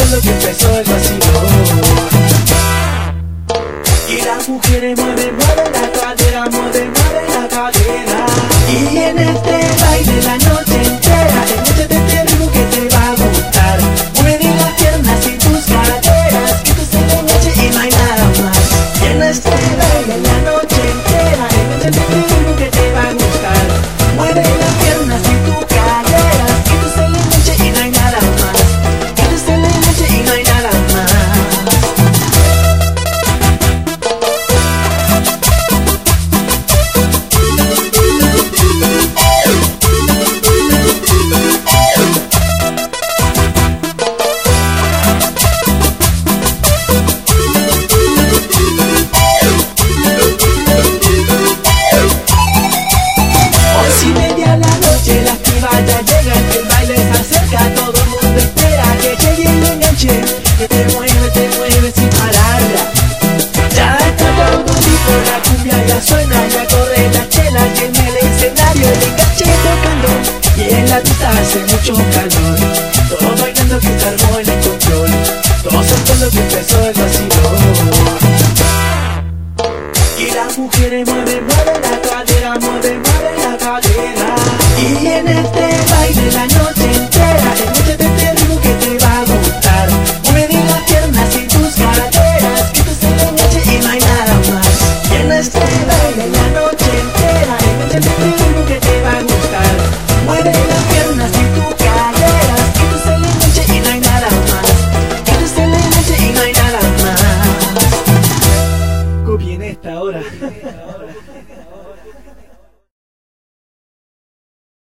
lo que empezó el vacilón. Y las mujeres mueven la cadera, mueven la cadera. Y en este baile la noche entera, el noche de este ritmo que te va a gustar. Mueve las piernas y tus caderas, que tú se la noche y no hay nada más. Y en este baile la noche entera, el noche de este ritmo que te va a gustar. Mueve las piernas y tus caderas, que tú se la noche y no hay nada más. Que tú se la noche y no hay nada más. Ya llega, el baile se acerca, todo el mundo espera que llegue el enganche, que te mueve sin pararla. Ya está todo listo, la cumbia ya suena, ya corre la chela, y en el escenario el enganche tocando, y en la pista hace mucho calor, todos bailando que se armó el control, todos sentando que empezó el vacilón. Y las mujeres mueven